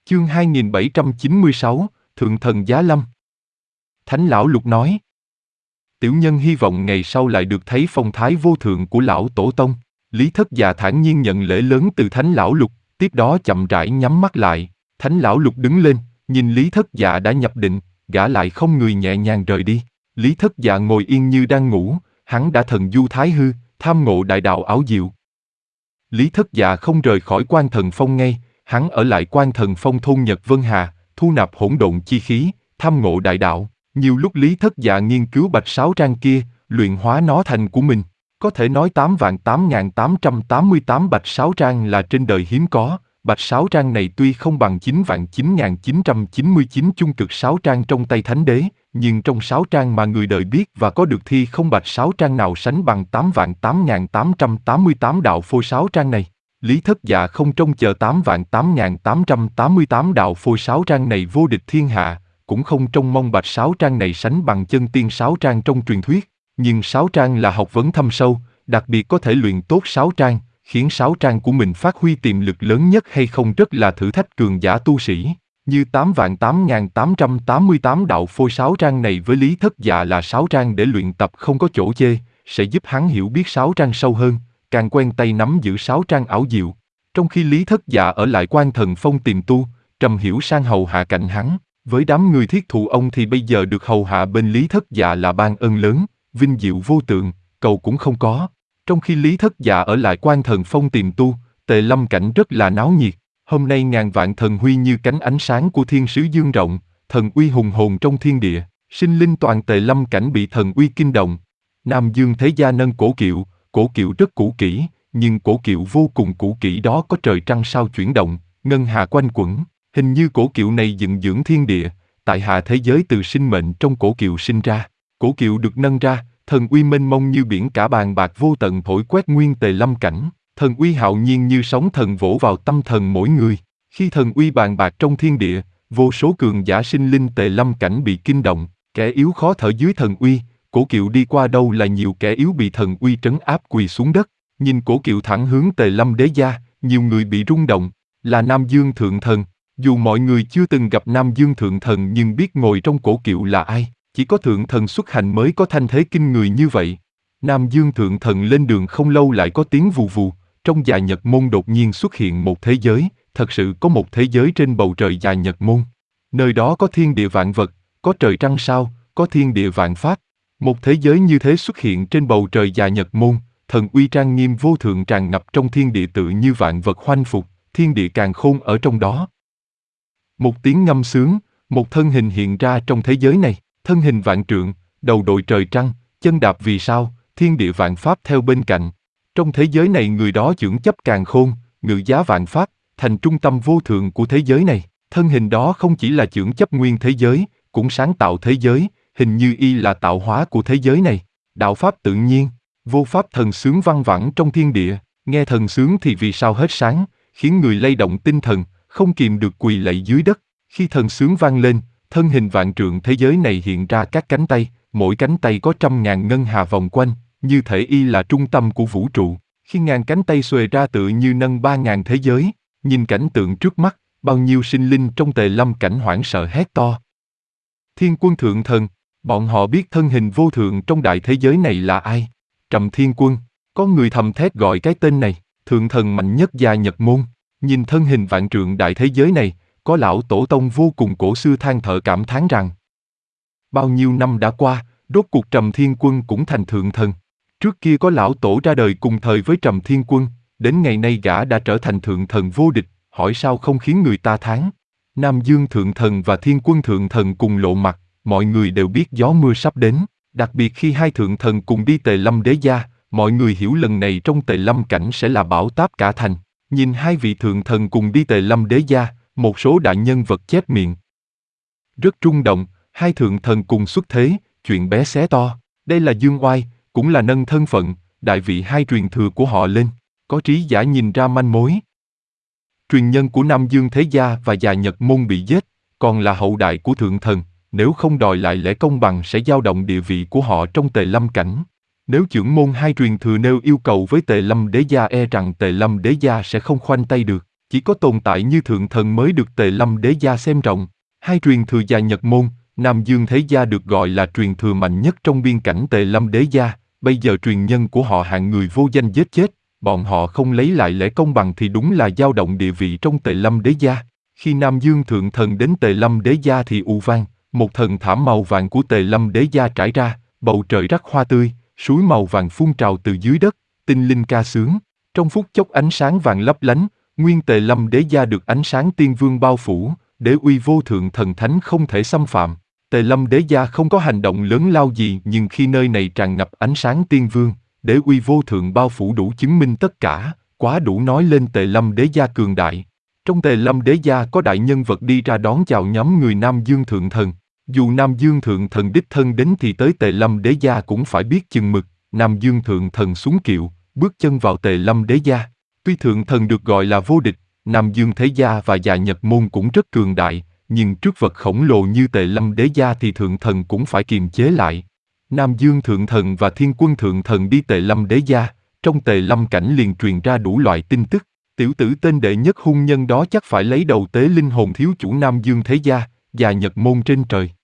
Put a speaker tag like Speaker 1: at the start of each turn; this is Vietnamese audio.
Speaker 1: Chương 2796, Thượng thần Giá Lâm. Thánh lão Lục nói. Tiểu nhân hy vọng ngày sau lại được thấy phong thái vô thượng của lão tổ tông. Lý Thất Dạ thản nhiên nhận lễ lớn từ Thánh lão Lục, tiếp đó chậm rãi nhắm mắt lại. Thánh lão Lục đứng lên, nhìn Lý Thất Dạ đã nhập định, gã lại không người nhẹ nhàng rời đi. Lý Thất Dạ ngồi yên như đang ngủ, hắn đã thần du thái hư, tham ngộ đại đạo ảo diệu. Lý Thất Dạ không rời khỏi Quan Thần Phong ngay, hắn ở lại Quan Thần Phong thôn Nhật Vân Hà, thu nạp hỗn độn chi khí, tham ngộ đại đạo. Nhiều lúc Lý Thất Dạ nghiên cứu bạch sáo trang kia, luyện hóa nó thành của mình. Có thể nói 8.888 bạch sáo trang là trên đời hiếm có. Bạch sáo trang này tuy không bằng 9.999 chung cực sáo trang trong tay Thánh Đế, nhưng trong sáo trang mà người đời biết và có được thì không bạch sáo trang nào sánh bằng 8.888 đạo phôi sáo trang này. Lý Thất Dạ không trông chờ 8.888 đạo phôi sáo trang này vô địch thiên hạ, cũng không trông mong bạch sáo trang này sánh bằng chân tiên sáo trang trong truyền thuyết. Nhưng sáo trang là học vấn thâm sâu, đặc biệt có thể luyện tốt sáo trang, khiến sáo trang của mình phát huy tiềm lực lớn nhất hay không rất là thử thách cường giả tu sĩ. Như 8.888 đạo phôi sáo trang này với Lý Thất Dạ là sáo trang để luyện tập không có chỗ chê, sẽ giúp hắn hiểu biết sáo trang sâu hơn, càng quen tay nắm giữ sáo trang ảo diệu. Trong khi Lý Thất Dạ ở lại Quan Thần Phong tìm tu, Trầm Hiểu sang hầu hạ cạnh hắn. Với đám người thiết thụ ông thì bây giờ được hầu hạ bên Lý Thất Dạ là ban ân lớn, vinh diệu vô tượng, cầu cũng không có. Trong khi Lý Thất Dạ ở lại Quan Thần Phong tìm tu, Tề Lâm cảnh rất là náo nhiệt. Hôm nay ngàn vạn thần huy như cánh ánh sáng của thiên sứ dương rộng, thần uy hùng hồn trong thiên địa, sinh linh toàn Tề Lâm cảnh bị thần uy kinh động. Nam Dương thế gia nâng cổ kiệu rất cũ kỹ, nhưng cổ kiệu vô cùng cũ kỹ đó có trời trăng sao chuyển động, ngân hà quanh quẩn. Hình như cổ kiệu này dựng dưỡng thiên địa, tại hạ thế giới từ sinh mệnh trong cổ kiệu sinh ra. Cổ kiệu được nâng ra, thần uy mênh mông như biển cả bàn bạc vô tận thổi quét nguyên Tề Lâm cảnh. Thần uy hạo nhiên như sóng thần vỗ vào tâm thần mỗi người. Khi thần uy bàn bạc trong thiên địa, vô số cường giả sinh linh Tề Lâm cảnh bị kinh động, kẻ yếu khó thở dưới thần uy. Cổ kiệu đi qua đâu là nhiều kẻ yếu bị thần uy trấn áp quỳ xuống đất. Nhìn cổ kiệu thẳng hướng Tề Lâm đế gia, nhiều người bị rung động. Là Nam Dương Thượng Thần. Dù mọi người chưa từng gặp Nam Dương Thượng Thần nhưng biết ngồi trong cổ kiệu là ai. Chỉ có Thượng Thần xuất hành mới có thanh thế kinh người như vậy. Nam Dương Thượng Thần lên đường không lâu lại có tiếng vù vù. Trong Già Nhật Môn đột nhiên xuất hiện một thế giới, thật sự có một thế giới trên bầu trời Già Nhật Môn. Nơi đó có thiên địa vạn vật, có trời trăng sao, có thiên địa vạn pháp. Một thế giới như thế xuất hiện trên bầu trời Già Nhật Môn, thần uy trang nghiêm vô thượng tràn ngập trong thiên địa tự như vạn vật hoanh phục, thiên địa càn khôn ở trong đó. Một tiếng ngâm sướng, một thân hình hiện ra trong thế giới này, thân hình vạn trượng, đầu đội trời trăng, chân đạp vì sao, thiên địa vạn pháp theo bên cạnh. Trong thế giới này người đó chưởng chấp càn khôn, ngự giá vạn pháp, thành trung tâm vô thượng của thế giới này. Thân hình đó không chỉ là chưởng chấp nguyên thế giới, cũng sáng tạo thế giới, hình như y là tạo hóa của thế giới này. Đạo pháp tự nhiên, vô pháp thần sướng văng vẳng trong thiên địa, nghe thần sướng thì vì sao hết sáng, khiến người lay động tinh thần, không kìm được quỳ lạy dưới đất. Khi thần sướng vang lên, thân hình vạn trượng thế giới này hiện ra các cánh tay, mỗi cánh tay có 100.000 ngân hà vòng quanh, như thể y là trung tâm của vũ trụ. Khi ngàn cánh tay xuề ra tự như nâng 3.000 thế giới, nhìn cảnh tượng trước mắt, bao nhiêu sinh linh trong Tề Lâm cảnh hoảng sợ hét to. Thiên Quân Thượng Thần, bọn họ biết thân hình vô thượng trong đại thế giới này là ai. Trầm Thiên Quân, có người thầm thét gọi cái tên này, Thượng Thần mạnh nhất Già Nhật Môn. Nhìn thân hình vạn trượng đại thế giới này, có lão tổ tông vô cùng cổ xưa than thở cảm thán rằng bao nhiêu năm đã qua, rốt cuộc Trầm Thiên Quân cũng thành Thượng Thần. Trước kia có lão tổ ra đời cùng thời với Trầm Thiên Quân, đến ngày nay gã đã trở thành Thượng Thần vô địch, hỏi sao không khiến người ta thán. Nam Dương Thượng Thần và Thiên Quân Thượng Thần cùng lộ mặt, mọi người đều biết gió mưa sắp đến, đặc biệt khi hai Thượng Thần cùng đi Tề Lâm đế gia, mọi người hiểu lần này trong Tề Lâm cảnh sẽ là bão táp cả thành. Nhìn hai vị Thượng Thần cùng đi Tề Lâm đế gia, một số đại nhân vật chép miệng. Rất rung động, hai Thượng Thần cùng xuất thế, chuyện bé xé to, đây là dương oai, cũng là nâng thân phận, đại vị hai truyền thừa của họ lên, có trí giả nhìn ra manh mối. Truyền nhân của Nam Dương thế gia và Già Nhật Môn bị giết, còn là hậu đại của Thượng Thần, nếu không đòi lại lẽ công bằng sẽ dao động địa vị của họ trong Tề Lâm cảnh. Nếu chưởng môn hai truyền thừa nêu yêu cầu với Tề Lâm đế gia e rằng Tề Lâm đế gia sẽ không khoanh tay được. chỉ có tồn tại như thượng thần mới được Tề Lâm Đế Gia xem trọng. Hai truyền thừa Già Nhật Môn, Nam Dương Thế Gia được gọi là truyền thừa mạnh nhất trong biên cảnh Tề Lâm Đế Gia, bây giờ truyền nhân của họ hạng người vô danh giết chết, bọn họ không lấy lại lẽ công bằng thì đúng là dao động địa vị trong Tề Lâm Đế Gia. Khi Nam Dương Thượng Thần đến Tề Lâm Đế Gia thì ù vang, một thần thảm màu vàng của Tề Lâm Đế Gia trải ra, bầu trời rắc hoa tươi, suối màu vàng phun trào từ dưới đất, tinh linh ca sướng. Trong phút chốc ánh sáng vàng lấp lánh, nguyên Tề Lâm Đế Gia được ánh sáng tiên vương bao phủ, đế uy vô thượng thần thánh không thể xâm phạm. Tề Lâm Đế Gia không có hành động lớn lao gì, nhưng khi nơi này tràn ngập ánh sáng tiên vương, đế uy vô thượng bao phủ đủ chứng minh tất cả, quá đủ nói lên Tề Lâm Đế Gia cường đại. Trong Tề Lâm Đế Gia có đại nhân vật đi ra đón chào nhóm người Nam Dương Thượng Thần. Dù Nam Dương Thượng Thần đích thân đến thì tới Tề Lâm Đế Gia cũng phải biết chừng mực. Nam Dương Thượng Thần xuống kiệu, bước chân vào Tề Lâm Đế Gia. Tuy Thượng Thần được gọi là vô địch, Nam Dương Thế Gia và Già Nhật Môn cũng rất cường đại, nhưng trước vật khổng lồ như Tề Lâm Đế Gia thì Thượng Thần cũng phải kiềm chế lại. Nam Dương Thượng Thần và Thiên Quân Thượng Thần đi Tề Lâm Đế Gia, trong Tề Lâm cảnh liền truyền ra đủ loại tin tức. Tiểu tử tên đệ nhất hung nhân đó chắc phải lấy đầu tế linh hồn thiếu chủ Nam Dương Thế Gia, Già Nhật Môn trên trời.